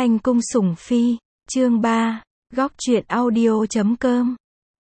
Thanh cung sủng phi, chương 3, góc truyện audio.com.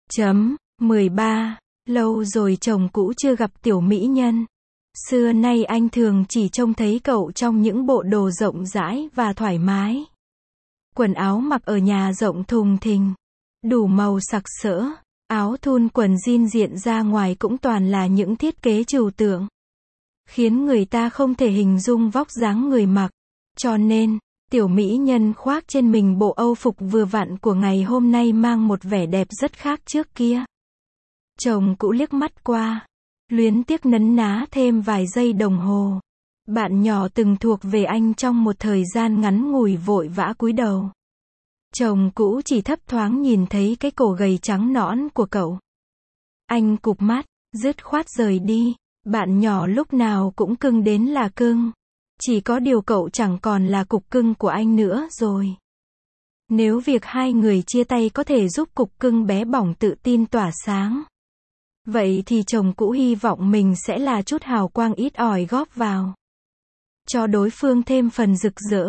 13. Lâu rồi chồng cũ chưa gặp tiểu mỹ nhân. Xưa nay anh thường chỉ trông thấy cậu trong những bộ đồ rộng rãi và thoải mái. Quần áo mặc ở nhà rộng thùng thình, đủ màu sặc sỡ, áo thun quần jean diện ra ngoài cũng toàn là những thiết kế trừu tượng, khiến người ta không thể hình dung vóc dáng người mặc. Cho nên, tiểu mỹ nhân khoác trên mình bộ âu phục vừa vặn của ngày hôm nay mang một vẻ đẹp rất khác trước kia. Chồng cũ liếc mắt qua, luyến tiếc nấn ná thêm vài giây đồng hồ. Bạn nhỏ từng thuộc về anh trong một thời gian ngắn ngủi vội vã cúi đầu. Chồng cũ chỉ thấp thoáng nhìn thấy cái cổ gầy trắng nõn của cậu. Anh cụp mắt, dứt khoát rời đi. Bạn nhỏ lúc nào cũng cưng đến là cưng. Chỉ có điều cậu chẳng còn là cục cưng của anh nữa rồi. Nếu việc hai người chia tay có thể giúp cục cưng bé bỏng tự tin tỏa sáng, vậy thì chồng cũ hy vọng mình sẽ là chút hào quang ít ỏi góp vào, cho đối phương thêm phần rực rỡ.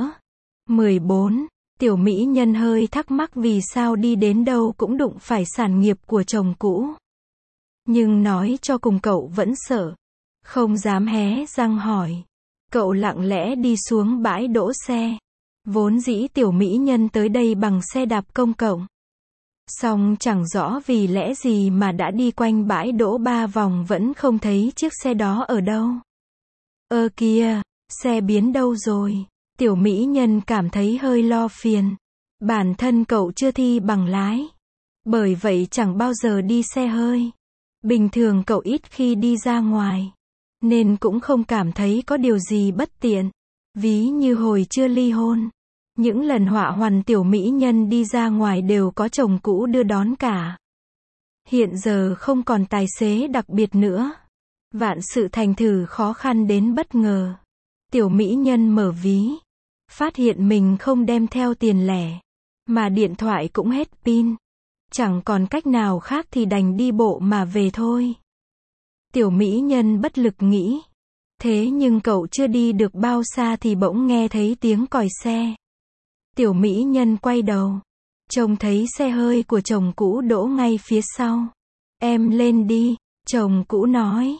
14. Tiểu mỹ nhân hơi thắc mắc vì sao đi đến đâu cũng đụng phải sản nghiệp của chồng cũ. Nhưng nói cho cùng cậu vẫn sợ, không dám hé răng hỏi. Cậu lặng lẽ đi xuống bãi đỗ xe. Vốn dĩ tiểu mỹ nhân tới đây bằng xe đạp công cộng. Song chẳng rõ vì lẽ gì mà đã đi quanh bãi đỗ 3 vòng vẫn không thấy chiếc xe đó ở đâu. Ơ kìa, xe biến đâu rồi? Tiểu mỹ nhân cảm thấy hơi lo phiền. Bản thân cậu chưa thi bằng lái, bởi vậy chẳng bao giờ đi xe hơi. Bình thường cậu ít khi đi ra ngoài, nên cũng không cảm thấy có điều gì bất tiện. Ví như hồi chưa ly hôn, những lần họa hoằn tiểu mỹ nhân đi ra ngoài đều có chồng cũ đưa đón cả. Hiện giờ không còn tài xế đặc biệt nữa. Vạn sự thành thử khó khăn đến bất ngờ. Tiểu mỹ nhân mở ví, phát hiện mình không đem theo tiền lẻ, mà điện thoại cũng hết pin. Chẳng còn cách nào khác thì đành đi bộ mà về thôi. Tiểu mỹ nhân bất lực nghĩ. Thế nhưng cậu chưa đi được bao xa thì bỗng nghe thấy tiếng còi xe. Tiểu mỹ nhân quay đầu, trông thấy xe hơi của chồng cũ đỗ ngay phía sau. Em lên đi, chồng cũ nói.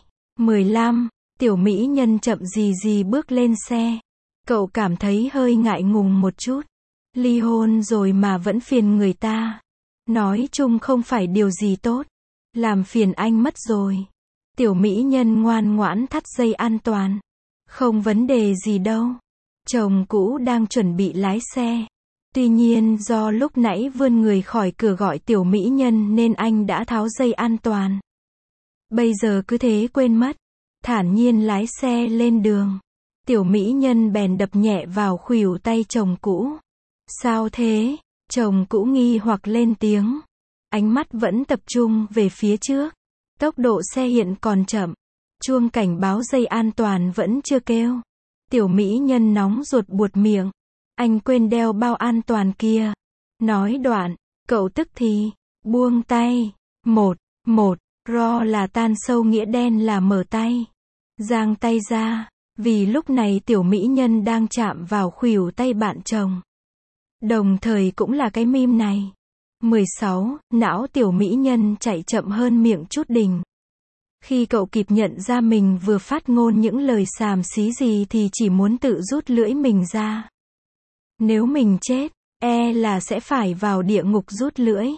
15. Tiểu mỹ nhân chậm gì gì bước lên xe. Cậu cảm thấy hơi ngại ngùng một chút. Ly hôn rồi mà vẫn phiền người ta. Nói chung không phải điều gì tốt. Làm phiền anh mất rồi. Tiểu mỹ nhân ngoan ngoãn thắt dây an toàn. Không vấn đề gì đâu. Chồng cũ đang chuẩn bị lái xe. Tuy nhiên do lúc nãy vươn người khỏi cửa gọi tiểu mỹ nhân nên anh đã tháo dây an toàn. Bây giờ cứ thế quên mất. Thản nhiên lái xe lên đường. Tiểu mỹ nhân bèn đập nhẹ vào khuỷu tay chồng cũ. Sao thế? Chồng cũ nghi hoặc lên tiếng. Ánh mắt vẫn tập trung về phía trước. Tốc độ xe hiện còn chậm. Chuông cảnh báo dây an toàn vẫn chưa kêu. Tiểu mỹ nhân nóng ruột buột miệng. Anh quên đeo bao an toàn kia. Nói đoạn, cậu tức thì buông tay. Một, ro là tan sâu nghĩa đen là mở tay. Giang tay ra, vì lúc này tiểu mỹ nhân đang chạm vào khuỷu tay bạn chồng. Đồng thời cũng là cái meme này. 16. Não tiểu mỹ nhân chạy chậm hơn miệng chút đỉnh. Khi cậu kịp nhận ra mình vừa phát ngôn những lời xàm xí gì thì chỉ muốn tự rút lưỡi mình ra. Nếu mình chết, e là sẽ phải vào địa ngục rút lưỡi.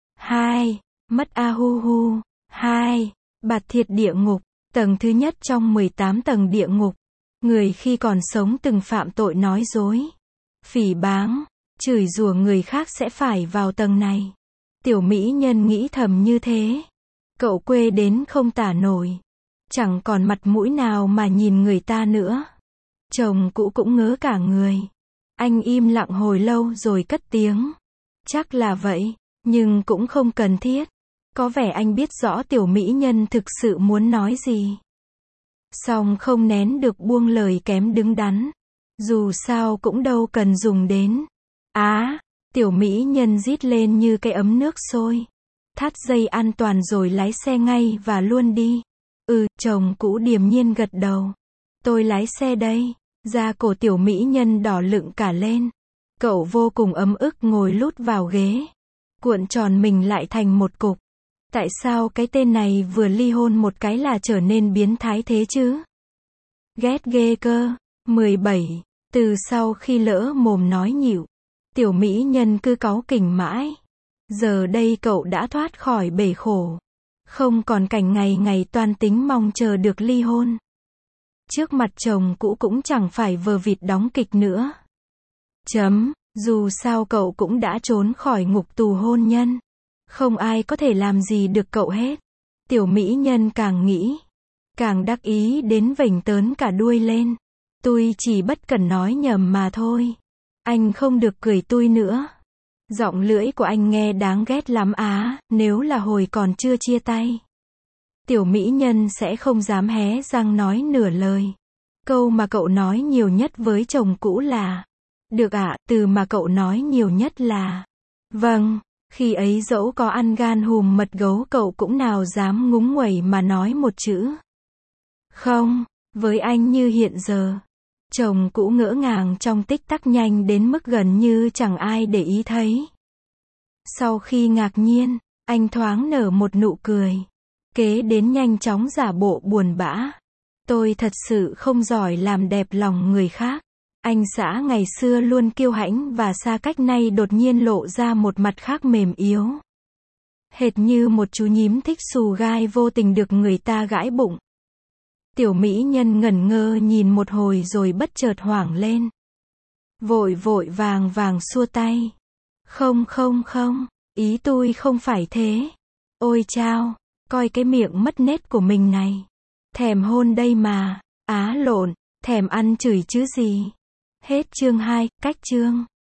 2. Mất a hu hu. 2. Bạt thiệt địa ngục. Tầng thứ nhất trong 18 tầng địa ngục. Người khi còn sống từng phạm tội nói dối, phỉ báng, chửi rủa người khác sẽ phải vào tầng này. Tiểu mỹ nhân nghĩ thầm như thế. Cậu quê đến không tả nổi. Chẳng còn mặt mũi nào mà nhìn người ta nữa. Chồng cũ cũng ngớ cả người. Anh im lặng hồi lâu rồi cất tiếng. Chắc là vậy, nhưng cũng không cần thiết. Có vẻ anh biết rõ tiểu mỹ nhân thực sự muốn nói gì. Song không nén được buông lời kém đứng đắn. Dù sao cũng đâu cần dùng đến. Tiểu mỹ nhân rít lên như cái ấm nước sôi. Thắt dây an toàn rồi lái xe ngay và luôn đi. Chồng cũ điềm nhiên gật đầu. Tôi lái xe đây. Da cổ tiểu mỹ nhân đỏ lựng cả lên. Cậu vô cùng ấm ức ngồi lút vào ghế, cuộn tròn mình lại thành một cục. Tại sao cái tên này vừa ly hôn một cái là trở nên biến thái thế chứ? Ghét ghê cơ. 17. Từ sau khi lỡ mồm nói nhịu, tiểu mỹ nhân cứ cáu kỉnh mãi. Giờ đây cậu đã thoát khỏi bể khổ. Không còn cảnh ngày ngày toan tính mong chờ được ly hôn. Trước mặt chồng cũ cũng chẳng phải vờ vịt đóng kịch nữa. Dù sao cậu cũng đã trốn khỏi ngục tù hôn nhân. Không ai có thể làm gì được cậu hết. Tiểu mỹ nhân càng nghĩ, càng đắc ý đến vểnh tớn cả đuôi lên. Tôi chỉ bất cẩn nói nhầm mà thôi. Anh không được cười tui nữa. Giọng lưỡi của anh nghe đáng ghét lắm á, nếu là hồi còn chưa chia tay. Tiểu mỹ nhân sẽ không dám hé răng nói nửa lời. Câu mà cậu nói nhiều nhất với chồng cũ là được ạ, từ mà cậu nói nhiều nhất là vâng. Khi ấy dẫu có ăn gan hùm mật gấu cậu cũng nào dám ngúng nguẩy mà nói một chữ không. Với anh như hiện giờ, chồng cũ ngỡ ngàng trong tích tắc nhanh đến mức gần như chẳng ai để ý thấy. Sau khi ngạc nhiên, anh thoáng nở một nụ cười. Kế đến nhanh chóng giả bộ buồn bã. Tôi thật sự không giỏi làm đẹp lòng người khác. Anh xã ngày xưa luôn kiêu hãnh và xa cách nay đột nhiên lộ ra một mặt khác mềm yếu. Hệt như một chú nhím thích xù gai vô tình được người ta gãi bụng. Tiểu mỹ nhân ngẩn ngơ nhìn một hồi rồi bất chợt hoảng lên. Vội vội vàng vàng xua tay. Không, ý tôi không phải thế. Ôi chao, coi cái miệng mất nết của mình này. Thèm hôn đây mà, á lộn, thèm ăn chửi chứ gì. Hết chương 2, cách chương